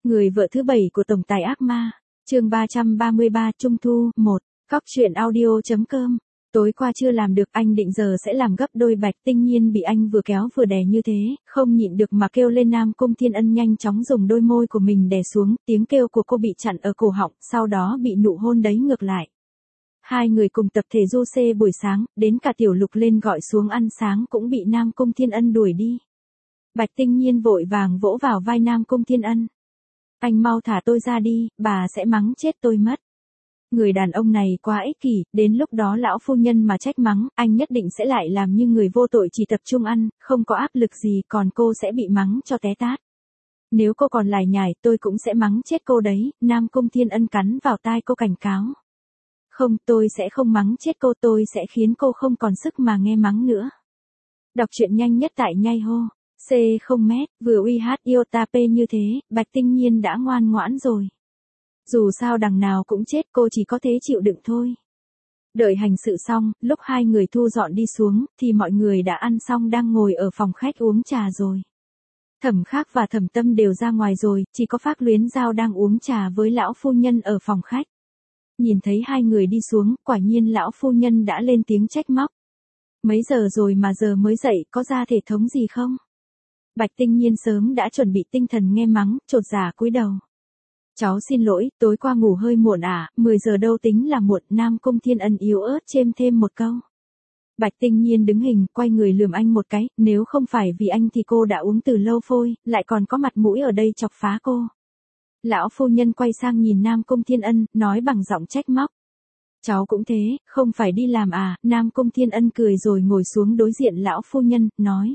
Người vợ thứ 7 của tổng tài ác ma, chương 333 Trung thu 1, Cóc truyện audio.com. Tối qua chưa làm được, anh định giờ sẽ làm gấp đôi. Bạch Tinh Nhiên bị anh vừa kéo vừa đè như thế, không nhịn được mà kêu lên. Nam Cung Thiên Ân nhanh chóng dùng đôi môi của mình đè xuống, tiếng kêu của cô bị chặn ở cổ họng, sau đó bị nụ hôn đấy ngược lại. Hai người cùng tập thể du xe buổi sáng, đến cả Tiểu Lục lên gọi xuống ăn sáng cũng bị Nam Cung Thiên Ân đuổi đi. Bạch Tinh Nhiên vội vàng vỗ vào vai Nam Cung Thiên Ân. Anh mau thả tôi ra đi, bà sẽ mắng chết tôi mất. Người đàn ông này quá ích kỷ, đến lúc đó lão phu nhân mà trách mắng, anh nhất định sẽ lại làm như người vô tội chỉ tập trung ăn, không có áp lực gì, còn cô sẽ bị mắng cho té tát. Nếu cô còn lải nhải, tôi cũng sẽ mắng chết cô đấy. Nam Cung Thiên Ân cắn vào tai cô cảnh cáo. Không, tôi sẽ không mắng chết cô, tôi sẽ khiến cô không còn sức mà nghe mắng nữa. Đọc truyện nhanh nhất tại Nhai Hô. C0m, vừa uy hát iota p như thế, Bạch Tinh Nhiên đã ngoan ngoãn rồi. Dù sao đằng nào cũng chết, cô chỉ có thế chịu đựng thôi. Đợi hành sự xong, lúc hai người thu dọn đi xuống, thì mọi người đã ăn xong đang ngồi ở phòng khách uống trà rồi. Thẩm Khắc và Thẩm Tâm đều ra ngoài rồi, chỉ có Phác Luyến Giao đang uống trà với lão phu nhân ở phòng khách. Nhìn thấy hai người đi xuống, quả nhiên lão phu nhân đã lên tiếng trách móc. Mấy giờ rồi mà giờ mới dậy, có ra thể thống gì không? Bạch Tinh Nhiên sớm đã chuẩn bị tinh thần nghe mắng, chột dạ cúi đầu. Cháu xin lỗi, tối qua ngủ hơi muộn à, 10 giờ đâu tính là muộn. Nam Cung Thiên Ân yếu ớt chêm thêm một câu. Bạch Tinh Nhiên đứng hình, quay người lườm anh một cái, nếu không phải vì anh thì cô đã uống từ lâu phôi, lại còn có mặt mũi ở đây chọc phá cô. Lão phu nhân quay sang nhìn Nam Cung Thiên Ân, nói bằng giọng trách móc. Cháu cũng thế, không phải đi làm à? Nam Cung Thiên Ân cười rồi ngồi xuống đối diện lão phu nhân, nói.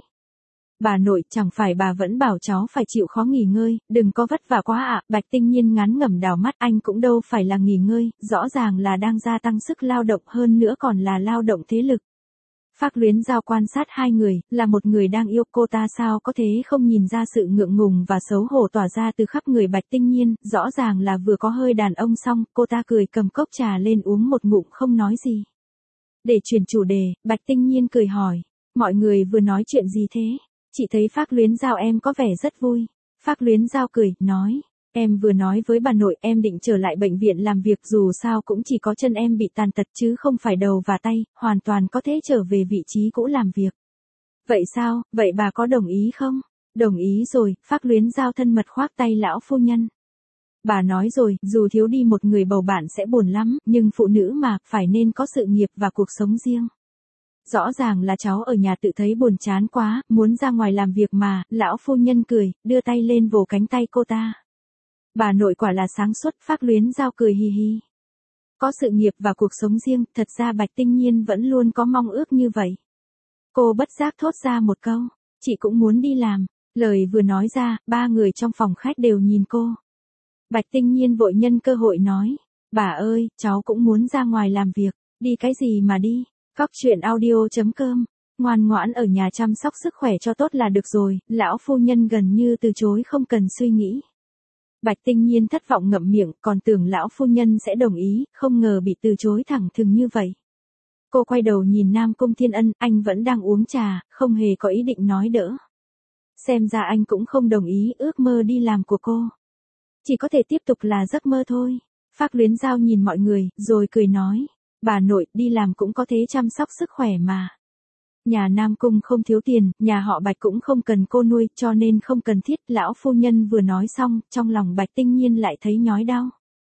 Bà nội, chẳng phải bà vẫn bảo cháu phải chịu khó nghỉ ngơi, đừng có vất vả quá ạ. Bạch Tinh Nhiên ngắn ngẩm đảo mắt, anh cũng đâu phải là nghỉ ngơi, rõ ràng là đang gia tăng sức lao động, hơn nữa còn là lao động thế lực. Phác Luyến Giao quan sát hai người, là một người đang yêu cô ta, sao có thế không nhìn ra sự ngượng ngùng và xấu hổ tỏa ra từ khắp người Bạch Tinh Nhiên, rõ ràng là vừa có hơi đàn ông xong, cô ta cười cầm cốc trà lên uống một ngụm không nói gì. Để chuyển chủ đề, Bạch Tinh Nhiên cười hỏi, mọi người vừa nói chuyện gì thế? Chị thấy Phác Luyến Giao em có vẻ rất vui. Phác Luyến Giao cười, nói, em vừa nói với bà nội em định trở lại bệnh viện làm việc, dù sao cũng chỉ có chân em bị tàn tật chứ không phải đầu và tay, hoàn toàn có thể trở về vị trí cũ làm việc. Vậy sao, vậy bà có đồng ý không? Đồng ý rồi. Phác Luyến Giao thân mật khoác tay lão phu nhân. Bà nói rồi, dù thiếu đi một người bầu bạn sẽ buồn lắm, nhưng phụ nữ mà, phải nên có sự nghiệp và cuộc sống riêng. Rõ ràng là cháu ở nhà tự thấy buồn chán quá, muốn ra ngoài làm việc mà. Lão phu nhân cười, đưa tay lên vồ cánh tay cô ta. Bà nội quả là sáng suốt. Phác Luyến Giao cười hì hì. Có sự nghiệp và cuộc sống riêng, thật ra Bạch Tinh Nhiên vẫn luôn có mong ước như vậy. Cô bất giác thốt ra một câu, chị cũng muốn đi làm. Lời vừa nói ra, ba người trong phòng khách đều nhìn cô. Bạch Tinh Nhiên vội nhân cơ hội nói, bà ơi, cháu cũng muốn ra ngoài làm việc. Đi cái gì mà đi? Cóc truyện audio.com, ngoan ngoãn ở nhà chăm sóc sức khỏe cho tốt là được rồi. Lão phu nhân gần như từ chối không cần suy nghĩ. Bạch Tinh Nhiên thất vọng ngậm miệng, còn tưởng lão phu nhân sẽ đồng ý, không ngờ bị từ chối thẳng thừng như vậy. Cô quay đầu nhìn Nam Cung Thiên Ân, anh vẫn đang uống trà, không hề có ý định nói đỡ. Xem ra anh cũng không đồng ý ước mơ đi làm của cô. Chỉ có thể tiếp tục là giấc mơ thôi. Phác Luyến Giao nhìn mọi người, rồi cười nói. Bà nội, đi làm cũng có thể chăm sóc sức khỏe mà. Nhà Nam Cung không thiếu tiền, nhà họ Bạch cũng không cần cô nuôi, cho nên không cần thiết. Lão phu nhân vừa nói xong, trong lòng Bạch Tinh Nhiên lại thấy nhói đau.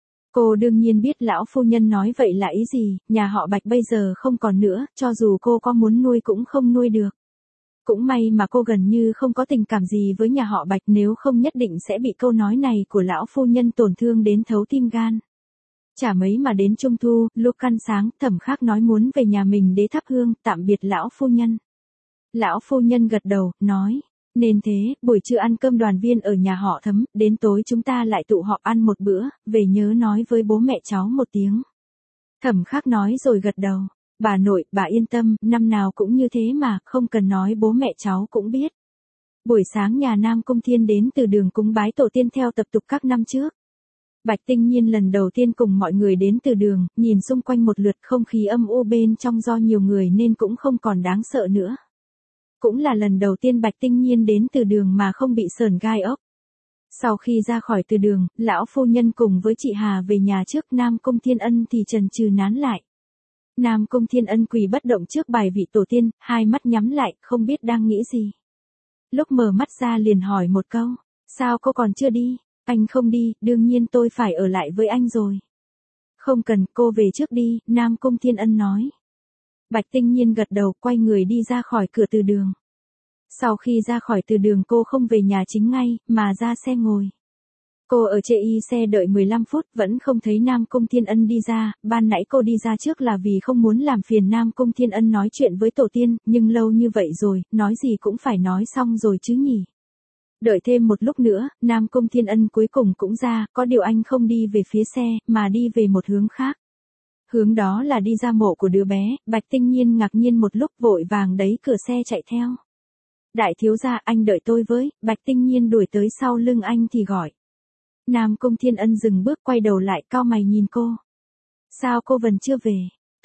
Cô đương nhiên biết lão phu nhân nói vậy là ý gì, nhà họ Bạch bây giờ không còn nữa, cho dù cô có muốn nuôi cũng không nuôi được. Cũng may mà cô gần như không có tình cảm gì với nhà họ Bạch, nếu không nhất định sẽ bị câu nói này của lão phu nhân tổn thương đến thấu tim gan. Chả mấy mà đến Trung thu, lúc ăn sáng, Thẩm Khắc nói muốn về nhà mình để thắp hương, tạm biệt lão phu nhân. Lão phu nhân gật đầu, nói, nên thế, buổi trưa ăn cơm đoàn viên ở nhà họ Thấm, đến tối chúng ta lại tụ họp ăn một bữa, về nhớ nói với bố mẹ cháu một tiếng. Thẩm Khắc nói rồi gật đầu, bà nội, bà yên tâm, năm nào cũng như thế mà, không cần nói bố mẹ cháu cũng biết. Buổi sáng nhà Nam Cung Thiên đến từ đường cúng bái tổ tiên theo tập tục các năm trước. Bạch Tinh Nhiên lần đầu tiên cùng mọi người đến từ đường, nhìn xung quanh một lượt, không khí âm u bên trong do nhiều người nên cũng không còn đáng sợ nữa. Cũng là lần đầu tiên Bạch Tinh Nhiên đến từ đường mà không bị sởn gai ốc. Sau khi ra khỏi từ đường, lão phu nhân cùng với chị Hà về nhà trước Nam Cung Thiên Ân thì chần chừ nán lại. Nam Cung Thiên Ân quỳ bất động trước bài vị tổ tiên, hai mắt nhắm lại, không biết đang nghĩ gì. Lúc mở mắt ra liền hỏi một câu, sao cô còn chưa đi? Anh không đi, đương nhiên tôi phải ở lại với anh rồi. Không cần, cô về trước đi, Nam Cung Thiên Ân nói. Bạch Tinh Nhiên gật đầu, quay người đi ra khỏi cửa từ đường. Sau khi ra khỏi từ đường cô không về nhà chính ngay, mà ra xe ngồi. Cô ở chê y xe đợi 15 phút vẫn không thấy Nam Cung Thiên Ân đi ra, ban nãy cô đi ra trước là vì không muốn làm phiền Nam Cung Thiên Ân nói chuyện với tổ tiên, nhưng lâu như vậy rồi, nói gì cũng phải nói xong rồi chứ nhỉ. Đợi thêm một lúc nữa, Nam Cung Thiên Ân cuối cùng cũng ra, có điều anh không đi về phía xe, mà đi về một hướng khác. Hướng đó là đi ra mộ của đứa bé, Bạch Tinh Nhiên ngạc nhiên một lúc vội vàng đẩy cửa xe chạy theo. Đại thiếu gia, anh đợi tôi với, Bạch Tinh Nhiên đuổi tới sau lưng anh thì gọi. Nam Cung Thiên Ân dừng bước quay đầu lại cau mày nhìn cô. Sao cô vẫn chưa về?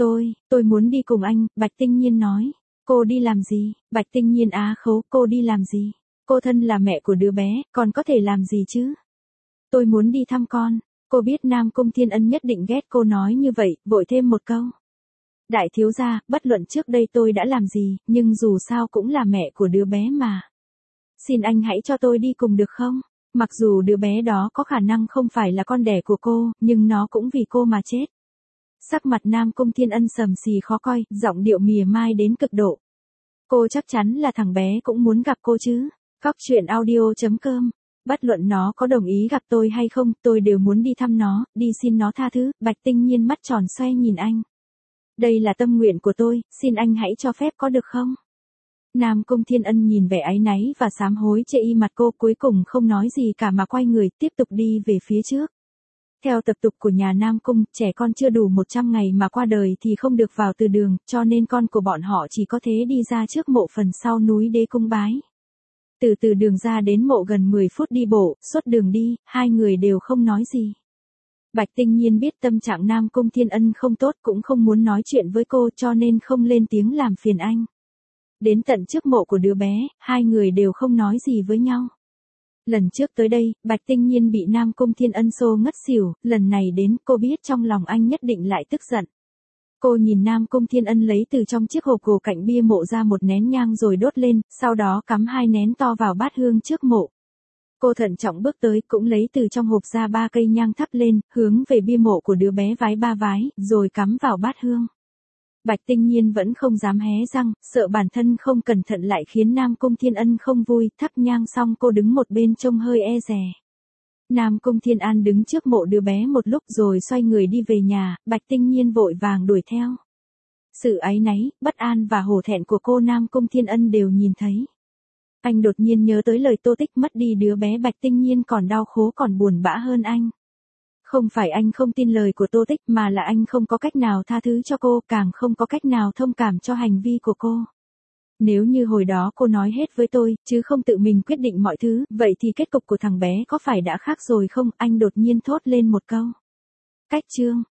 Tôi muốn đi cùng anh, Bạch Tinh Nhiên nói. Cô đi làm gì? Bạch Tinh Nhiên á khấu, cô đi làm gì? Cô thân là mẹ của đứa bé, còn có thể làm gì chứ? Tôi muốn đi thăm con. Cô biết Nam Cung Thiên Ân nhất định ghét cô nói như vậy, vội thêm một câu. Đại thiếu gia, bất luận trước đây tôi đã làm gì, nhưng dù sao cũng là mẹ của đứa bé mà. Xin anh hãy cho tôi đi cùng được không? Mặc dù đứa bé đó có khả năng không phải là con đẻ của cô, nhưng nó cũng vì cô mà chết. Sắc mặt Nam Cung Thiên Ân sầm xì khó coi, giọng điệu mỉa mai đến cực độ. Cô chắc chắn là thằng bé cũng muốn gặp cô chứ. Cóc truyện audio.com. Bất luận nó có đồng ý gặp tôi hay không, tôi đều muốn đi thăm nó, đi xin nó tha thứ. Bạch Tinh Nhiên mắt tròn xoe nhìn anh. Đây là tâm nguyện của tôi, xin anh hãy cho phép có được không? Nam Cung Thiên Ân nhìn vẻ áy náy và sám hối chê y mặt cô, cuối cùng không nói gì cả mà quay người tiếp tục đi về phía trước. Theo tập tục của nhà Nam Cung, trẻ con chưa đủ 100 ngày mà qua đời thì không được vào từ đường, cho nên con của bọn họ chỉ có thế đi ra trước mộ phần sau núi đế cung bái. Từ đường ra đến mộ gần 10 phút đi bộ, suốt đường đi, hai người đều không nói gì. Bạch Tinh Nhiên biết tâm trạng Nam Cung Thiên Ân không tốt, cũng không muốn nói chuyện với cô, cho nên không lên tiếng làm phiền anh. Đến tận trước mộ của đứa bé, hai người đều không nói gì với nhau. Lần trước tới đây, Bạch Tinh Nhiên bị Nam Cung Thiên Ân xô ngất xỉu, lần này đến cô biết trong lòng anh nhất định lại tức giận. Cô nhìn Nam Cung Thiên Ân lấy từ trong chiếc hộp gỗ cạnh bia mộ ra một nén nhang rồi đốt lên, sau đó cắm 2 nén to vào bát hương trước mộ. Cô thận trọng bước tới, cũng lấy từ trong hộp ra 3 cây nhang thắp lên, hướng về bia mộ của đứa bé vái 3 vái, rồi cắm vào bát hương. Bạch Tinh Nhiên vẫn không dám hé răng, sợ bản thân không cẩn thận lại khiến Nam Cung Thiên Ân không vui, thắp nhang xong cô đứng một bên trông hơi e dè. Nam Cung Thiên An đứng trước mộ đứa bé một lúc rồi xoay người đi về nhà, Bạch Tinh Nhiên vội vàng đuổi theo. Sự áy náy, bất an và hổ thẹn của cô Nam Cung Thiên Ân đều nhìn thấy. Anh đột nhiên nhớ tới lời Tô Tích mất đi đứa bé, Bạch Tinh Nhiên còn đau khổ còn buồn bã hơn anh. Không phải anh không tin lời của Tô Tích mà là anh không có cách nào tha thứ cho cô, càng không có cách nào thông cảm cho hành vi của cô. Nếu như hồi đó cô nói hết với tôi, chứ không tự mình quyết định mọi thứ, vậy thì kết cục của thằng bé có phải đã khác rồi không? Anh đột nhiên thốt lên một câu. Cách chương.